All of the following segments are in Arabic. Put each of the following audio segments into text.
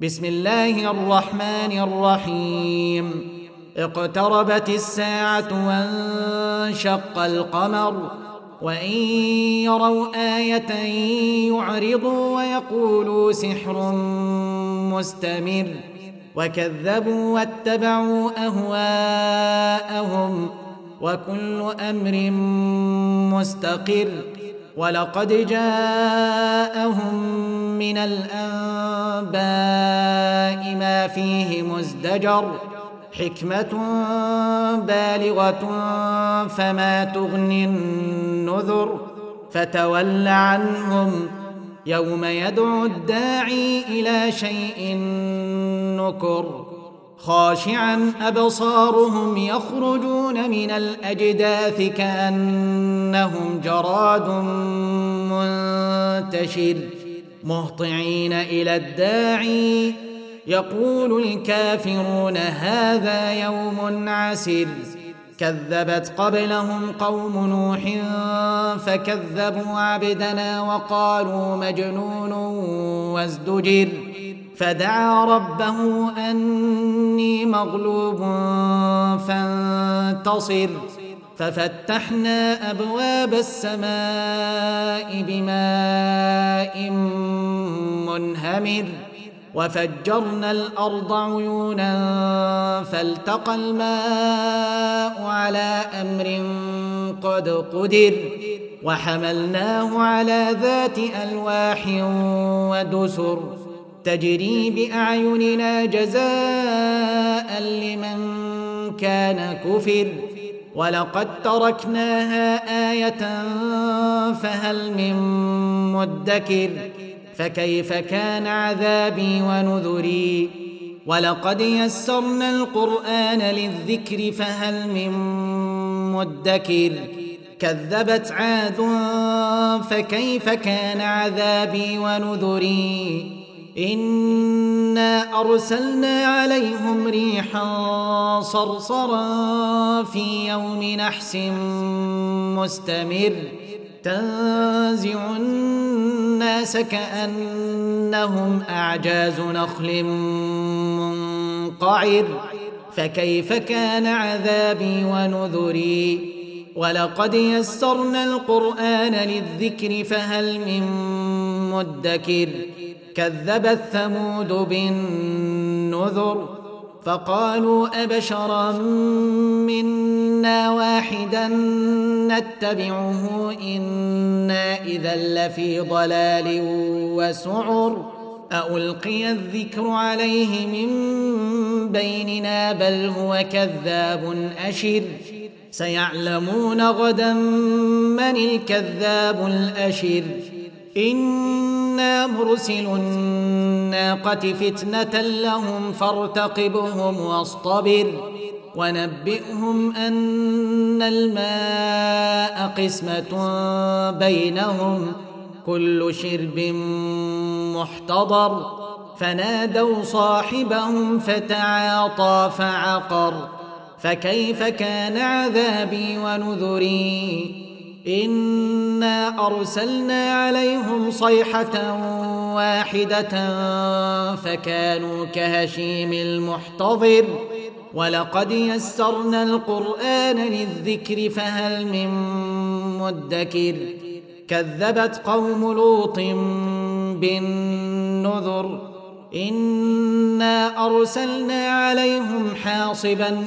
بسم الله الرحمن الرحيم. اقتربت الساعة وانشق القمر وإن يروا آية يعرضوا ويقولوا سحر مستمر وكذبوا واتبعوا أهواءهم وكل أمر مستقر. ولقد جاءهم من الأنباء ما فيه مزدجر حكمة بالغة فما تغني النذر. فتول عنهم يوم يدعو الداعي إلى شيء نكر خاشعا أبصارهم يخرجون من الأجداث كأنهم جراد منتشر مهطعين إلى الداعي يقول الكافرون هذا يوم عسر. كذبت قبلهم قوم نوح فكذبوا عبدنا وقالوا مجنون وازدجر. فدعا ربه أني مغلوب فانتصر. ففتحنا أبواب السماء بماء منهمر وفجرنا الأرض عيونا فالتقى الماء على أمر قد قدر وحملناه على ذات ألواح ودسر تجري بأعيننا جزاء لمن كان كفر. ولقد تركناها آية فهل من مدكر. فكيف كان عذابي ونذري. ولقد يسرنا القرآن للذكر فهل من مدكر. كذبت عاد فكيف كان عذابي ونذري. إنا أرسلنا عليهم ريحا صرصرا في يوم نحس مستمر تنزع الناس كأنهم أعجاز نخل منقعر. فكيف كان عذابي ونذري. ولقد يسرنا القرآن للذكر فهل من مدكر. كذبت ثمود بالنذر فقالوا أبشرا منا واحدا نتبعه إنا إذا لفي ضلال وسعر. ألقي الذكر عليه من بيننا بل هو كذاب أشر. سيعلمون غدا من الكذاب الأشر. إنا مرسل الناقة فتنة لهم فارتقبهم واصطبر ونبئهم أن الماء قسمة بينهم كل شرب محتضر. فنادوا صاحبهم فتعاطى فعقر. فكيف كان عذابي ونذري. إنا أرسلنا عليهم صيحة واحدة فكانوا كهشيم المحتضر. ولقد يسرنا القرآن للذكر فهل من مدكر. كذبت قوم لوط بالنذر إنا أرسلنا عليهم حاصبا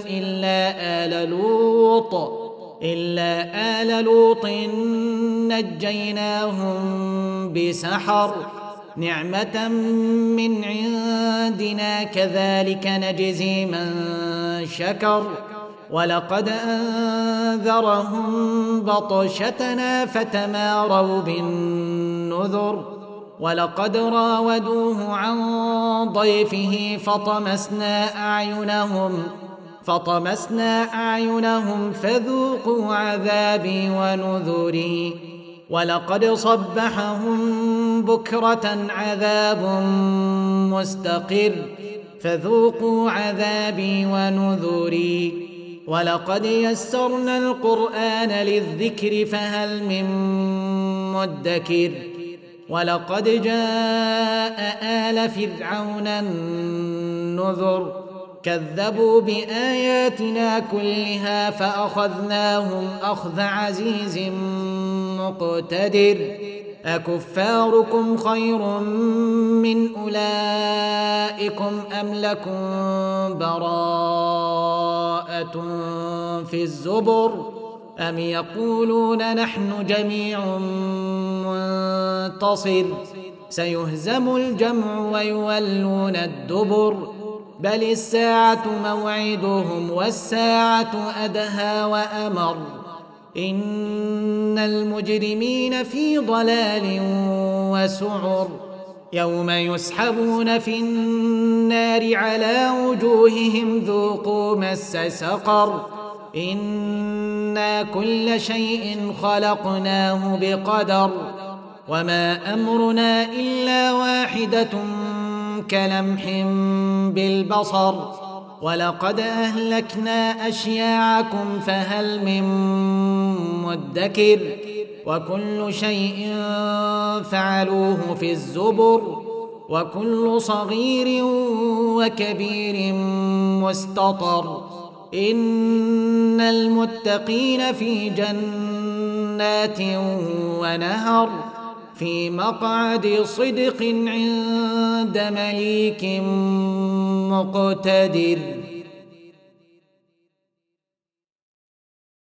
إلا آل لوط نجيناهم بسحر نعمة من عندنا كذلك نجزي من شكر. ولقد أنذرهم بطشتنا فتماروا بالنذر. ولقد راودوه عن ضيفه فطمسنا أعينهم فذوقوا عذابي ونذري. ولقد صبحهم بكرة عذاب مستقر فذوقوا عذابي ونذري. ولقد يسرنا القرآن للذكر فهل من مدكر. ولقد جاء آل فرعون النذر كذبوا بآياتنا كلها فأخذناهم أخذ عزيز مقتدر أكفاركم خير من أولئكم أم لكم براءة في الزبر أم يقولون نحن جميع منتصر سيهزم الجمع ويولون الدبر بل الساعة موعدهم والساعة أدهى وأمر إن المجرمين في ضلال وسعر يوم يسحبون في النار على وجوههم ذوقوا مس سقر إنا كل شيء خلقناه بقدر وما أمرنا إلا واحدة كلمح بالبصر ولقد أهلكنا أشياعكم فهل من مدكر وكل شيء فعلوه في الزبر وكل صغير وكبير مستطر إن المتقين في جنات ونهر في مقعد صدق عند مليك مقتدر.